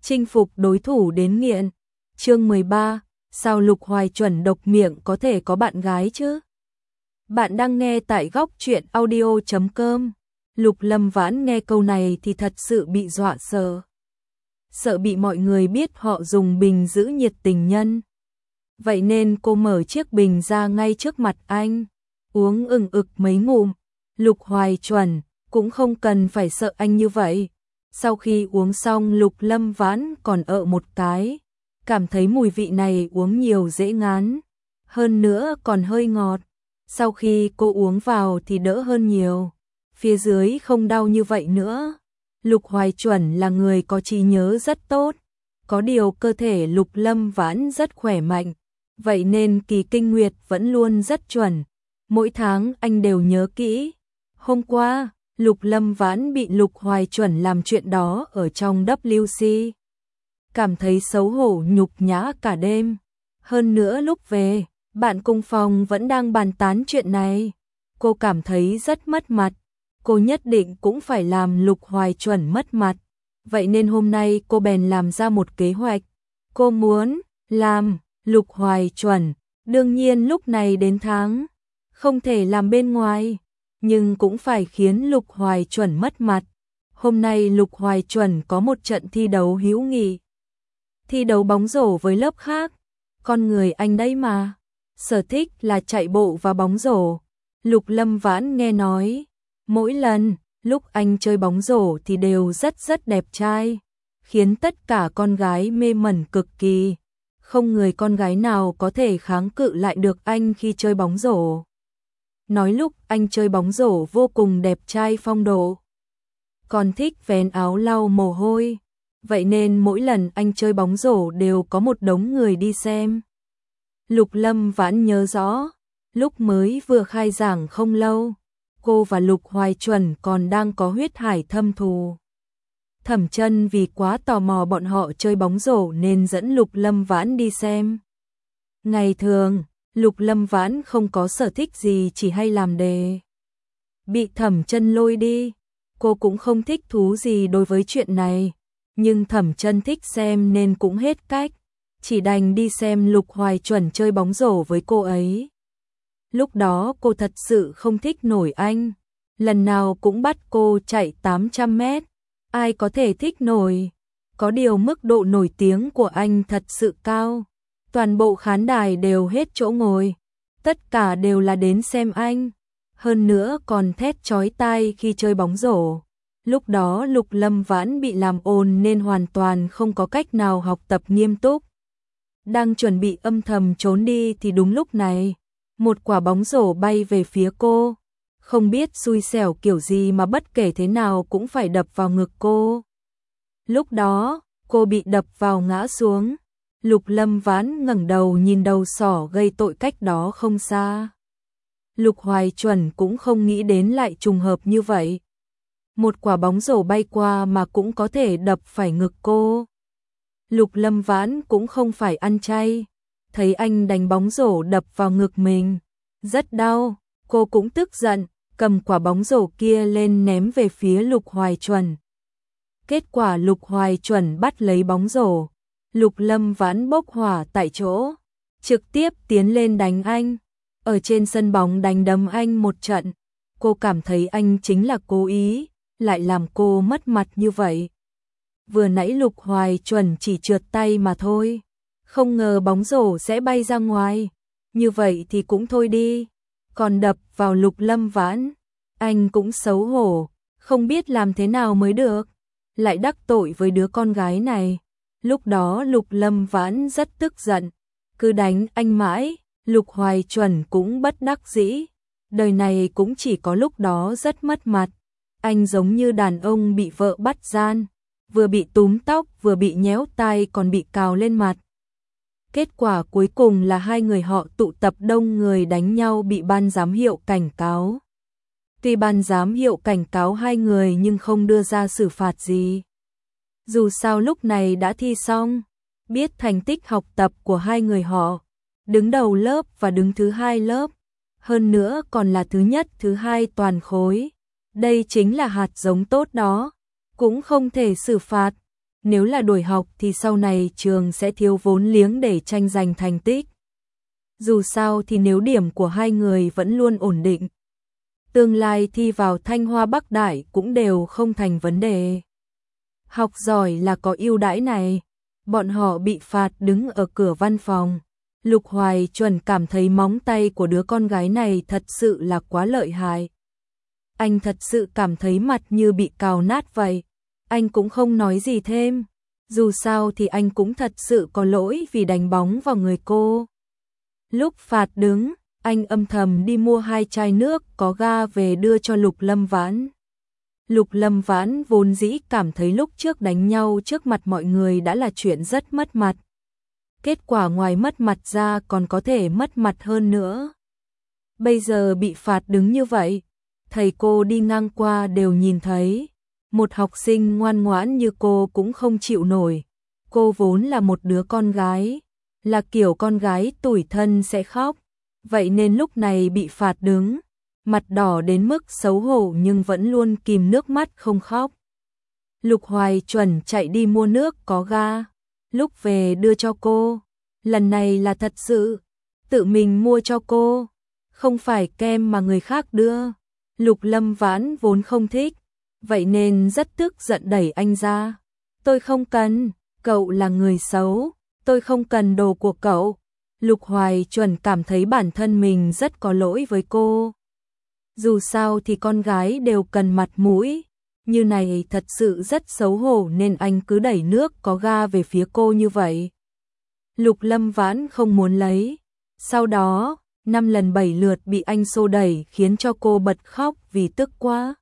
chinh phục đối thủ đến nghiện. Chương 13, sao Lục Hoài Chuẩn độc miệng có thể có bạn gái chứ? Bạn đang nghe tại góc truyện audio.com. Lục Lâm Vãn nghe câu này thì thật sự bị dọa sợ. Sợ bị mọi người biết họ dùng bình giữ nhiệt tình nhân. Vậy nên cô mở chiếc bình ra ngay trước mặt anh, uống ừng ực mấy ngụm. Lục Hoài Chuẩn cũng không cần phải sợ anh như vậy. Sau khi uống xong Lục Lâm Vãn còn một cái, cảm thấy mùi vị này uống nhiều dễ ngán, hơn nữa còn hơi ngọt. Sau khi cô uống vào thì đỡ hơn nhiều, phía dưới không đau như vậy nữa. Lục Hoài Chuẩn là người có trí nhớ rất tốt, có điều cơ thể Lục Lâm Vãn rất khỏe mạnh, vậy nên kỳ kinh nguyệt vẫn luôn rất chuẩn, mỗi tháng anh đều nhớ kỹ. Hôm qua, Lục Lâm Vãn bị Lục Hoài Chuẩn làm chuyện đó ở trong WC. Cảm thấy xấu hổ nhục nhã cả đêm. Hơn nữa lúc về, bạn cùng phòng vẫn đang bàn tán chuyện này. Cô cảm thấy rất mất mặt. Cô nhất định cũng phải làm Lục Hoài Chuẩn mất mặt. Vậy nên hôm nay cô bèn làm ra một kế hoạch. Cô muốn làm Lục Hoài Chuẩn. Đương nhiên lúc này đến tháng, không thể làm bên ngoài, nhưng cũng phải khiến Lục Hoài Chuẩn mất mặt. Hôm nay Lục Hoài Chuẩn có một trận thi đấu hữu nghị. Thi đấu bóng rổ với lớp khác. Con người anh đấy mà, sở thích là chạy bộ và bóng rổ. Lục Lâm Vãn nghe nói, mỗi lần lúc anh chơi bóng rổ thì đều rất đẹp trai, khiến tất cả con gái mê mẩn cực kỳ. Không người con gái nào có thể kháng cự lại được anh khi chơi bóng rổ. Nói lúc anh chơi bóng rổ vô cùng đẹp trai phong độ, còn thích vén áo lau mồ hôi. Vậy nên mỗi lần anh chơi bóng rổ đều có một đống người đi xem. Lục Lâm Vãn nhớ rõ, lúc mới vừa khai giảng không lâu, cô và Lục Hoài Chuẩn còn đang có huyết hải thâm thù. Thẩm Chân vì quá tò mò bọn họ chơi bóng rổ nên dẫn Lục Lâm Vãn đi xem. Ngày thường, Lục Lâm Vãn không có sở thích gì, chỉ hay làm đề. Bị Thẩm Chân lôi đi, cô cũng không thích thú gì đối với chuyện này. Nhưng Thẩm Chân thích xem nên cũng hết cách, chỉ đành đi xem Lục Hoài Chuẩn chơi bóng rổ với cô ấy. Lúc đó cô thật sự không thích nổi anh, lần nào cũng bắt cô chạy 800 mét, ai có thể thích nổi. Có điều mức độ nổi tiếng của anh thật sự cao, toàn bộ khán đài đều hết chỗ ngồi, tất cả đều là đến xem anh, hơn nữa còn thét chói tai khi chơi bóng rổ. Lúc đó Lục Lâm Vãn bị làm ồn nên hoàn toàn không có cách nào học tập nghiêm túc. Đang chuẩn bị âm thầm trốn đi thì đúng lúc này, một quả bóng rổ bay về phía cô. Không biết xui xẻo kiểu gì mà bất kể thế nào cũng phải đập vào ngực cô. Lúc đó, cô bị đập vào ngã xuống. Lục Lâm Vãn ngẩng đầu nhìn đầu sỏ gây tội cách đó không xa. Lục Hoài Chuẩn cũng không nghĩ đến lại trùng hợp như vậy. Một quả bóng rổ bay qua mà cũng có thể đập phải ngực cô. Lục Lâm Vãn cũng không phải ăn chay, thấy anh đánh bóng rổ đập vào ngực mình, rất đau, cô cũng tức giận, cầm quả bóng rổ kia lên ném về phía Lục Hoài Chuẩn. Kết quả Lục Hoài Chuẩn bắt lấy bóng rổ, Lục Lâm Vãn bốc hỏa tại chỗ, trực tiếp tiến lên đánh anh, ở trên sân bóng đánh đấm anh một trận. Cô cảm thấy anh chính là cố ý, lại làm cô mất mặt như vậy. Vừa nãy Lục Hoài Chuẩn chỉ trượt tay mà thôi, không ngờ bóng rổ sẽ bay ra ngoài, như vậy thì cũng thôi đi, còn đập vào Lục Lâm Vãn, anh cũng xấu hổ, không biết làm thế nào mới được, lại đắc tội với đứa con gái này. Lúc đó Lục Lâm Vãn rất tức giận, cứ đánh anh mãi. Lục Hoài Chuẩn cũng bất đắc dĩ, đời này cũng chỉ có lúc đó rất mất mặt. Anh giống như đàn ông bị vợ bắt gian, vừa bị túm tóc vừa bị nhéo tai còn bị cào lên mặt. Kết quả cuối cùng là hai người họ tụ tập đông người đánh nhau bị ban giám hiệu cảnh cáo. Tuy ban giám hiệu cảnh cáo hai người nhưng không đưa ra xử phạt gì. Dù sao lúc này đã thi xong, biết thành tích học tập của hai người họ, đứng đầu lớp và đứng thứ hai lớp, hơn nữa còn là thứ nhất thứ hai toàn khối. Đây chính là hạt giống tốt đó, cũng không thể xử phạt. Nếu là đổi học thì sau này trường sẽ thiếu vốn liếng để tranh giành thành tích. Dù sao thì nếu điểm của hai người vẫn luôn ổn định, tương lai thi vào Thanh Hoa Bắc Đại cũng đều không thành vấn đề. Học giỏi là có ưu đãi này. Bọn họ bị phạt đứng ở cửa văn phòng. Lục Hoài Chuẩn cảm thấy móng tay của đứa con gái này thật sự là quá lợi hại. Anh thật sự cảm thấy mặt như bị cào nát vậy. Anh cũng không nói gì thêm. Dù sao thì anh cũng thật sự có lỗi vì đánh bóng vào người cô. Lúc phạt đứng, anh âm thầm đi mua 2 chai nước có ga về đưa cho Lục Lâm Vãn. Lục Lâm Vãn vốn dĩ cảm thấy lúc trước đánh nhau trước mặt mọi người đã là chuyện rất mất mặt. Kết quả ngoài mất mặt ra còn có thể mất mặt hơn nữa. Bây giờ bị phạt đứng như vậy, thầy cô đi ngang qua đều nhìn thấy. Một học sinh ngoan ngoãn như cô cũng không chịu nổi. Cô vốn là một đứa con gái, là kiểu con gái tủi thân sẽ khóc. Vậy nên lúc này bị phạt đứng, mặt đỏ đến mức xấu hổ nhưng vẫn luôn kìm nước mắt không khóc. Lục Hoài Chuẩn chạy đi mua nước có ga, lúc về đưa cho cô. Lần này là thật sự, tự mình mua cho cô, không phải kem mà người khác đưa. Lục Lâm Vãn vốn không thích, vậy nên rất tức giận đẩy anh ra. Tôi không cần, cậu là người xấu, tôi không cần đồ của cậu. Lục Hoài Chuẩn cảm thấy bản thân mình rất có lỗi với cô. Dù sao thì con gái đều cần mặt mũi, như này thật sự rất xấu hổ nên anh cứ đẩy nước có ga về phía cô như vậy. Lục Lâm Vãn không muốn lấy, sau đó 5 lần 7 lượt bị anh xô đẩy khiến cho cô bật khóc vì tức quá.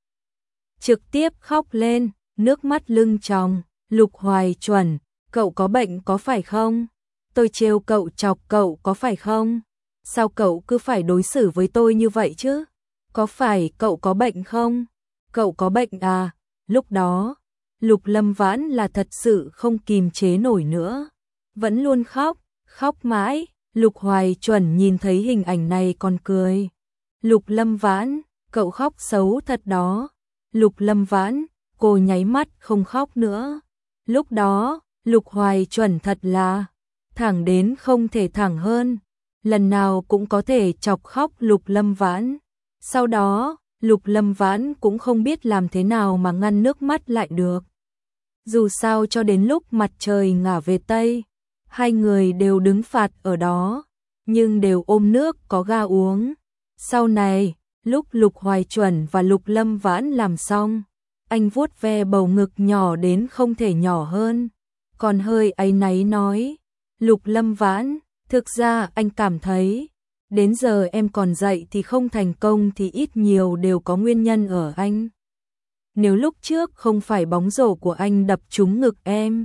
Trực tiếp khóc lên, nước mắt lưng tròng. Lục Hoài Chuẩn, cậu có bệnh có phải không? Tôi trêu cậu chọc cậu có phải không? Sao cậu cứ phải đối xử với tôi như vậy chứ? Có phải cậu có bệnh không? Cậu có bệnh à? Lúc đó, Lục Lâm Vãn là thật sự không kìm chế nổi nữa. Vẫn luôn khóc, khóc mãi. Lục Hoài Chuẩn nhìn thấy hình ảnh này còn cười. Lục Lâm Vãn, cậu khóc xấu thật đó. Lục Lâm Vãn, cô nháy mắt không khóc nữa. Lúc đó, Lục Hoài Chuẩn thật là thẳng đến không thể thẳng hơn. Lần nào cũng có thể chọc khóc Lục Lâm Vãn. Sau đó, Lục Lâm Vãn cũng không biết làm thế nào mà ngăn nước mắt lại được. Dù sao cho đến lúc mặt trời ngả về Tây, hai người đều đứng phạt ở đó, nhưng đều ôm nước có ga uống. Sau này, lúc Lục Hoài Chuẩn và Lục Lâm Vãn làm xong, anh vuốt ve bầu ngực nhỏ đến không thể nhỏ hơn, còn hơi áy náy nói, Lục Lâm Vãn, thực ra anh cảm thấy, đến giờ em còn dạy thì không thành công thì ít nhiều đều có nguyên nhân ở anh. Nếu lúc trước không phải bóng rổ của anh đập trúng ngực em,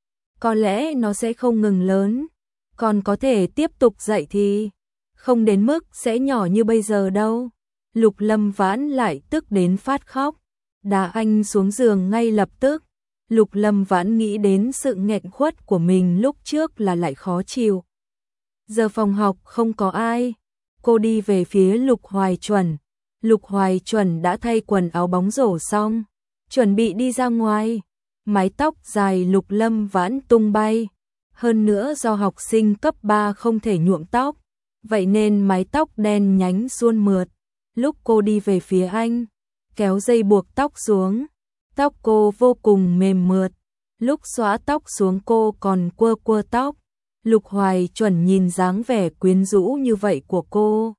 có lẽ nó sẽ không ngừng lớn, còn có thể tiếp tục dạy thì không đến mức sẽ nhỏ như bây giờ đâu. Lục Lâm Vãn lại tức đến phát khóc, đá anh xuống giường ngay lập tức. Lục Lâm Vãn nghĩ đến sự nghẹn khuất của mình lúc trước là lại khó chịu. Giờ phòng học không có ai, cô đi về phía Lục Hoài Chuẩn. Lục Hoài Chuẩn đã thay quần áo bóng rổ xong, chuẩn bị đi ra ngoài. Mái tóc dài Lục Lâm Vãn tung bay, hơn nữa do học sinh cấp 3 không thể nhuộm tóc, vậy nên mái tóc đen nhánh suôn mượt. Lúc cô đi về phía anh, kéo dây buộc tóc xuống, tóc cô vô cùng mềm mượt. Lúc xõa tóc xuống cô còn quơ quơ tóc. Lục Hoài Chuẩn nhìn dáng vẻ quyến rũ như vậy của cô,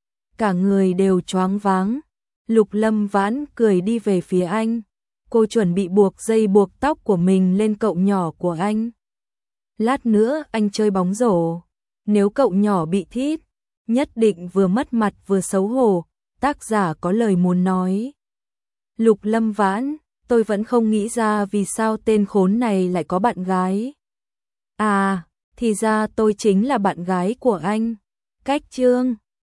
cả người đều choáng váng. Lục Lâm Vãn cười đi về phía anh. Cô chuẩn bị buộc dây buộc tóc của mình lên cậu nhỏ của anh. Lát nữa anh chơi bóng rổ, nếu cậu nhỏ bị thít, nhất định vừa mất mặt vừa xấu hổ. Tác giả có lời muốn nói. Lục Lâm Vãn, tôi vẫn không nghĩ ra vì sao tên khốn này lại có bạn gái. À, thì ra tôi chính là bạn gái của anh. Cách chương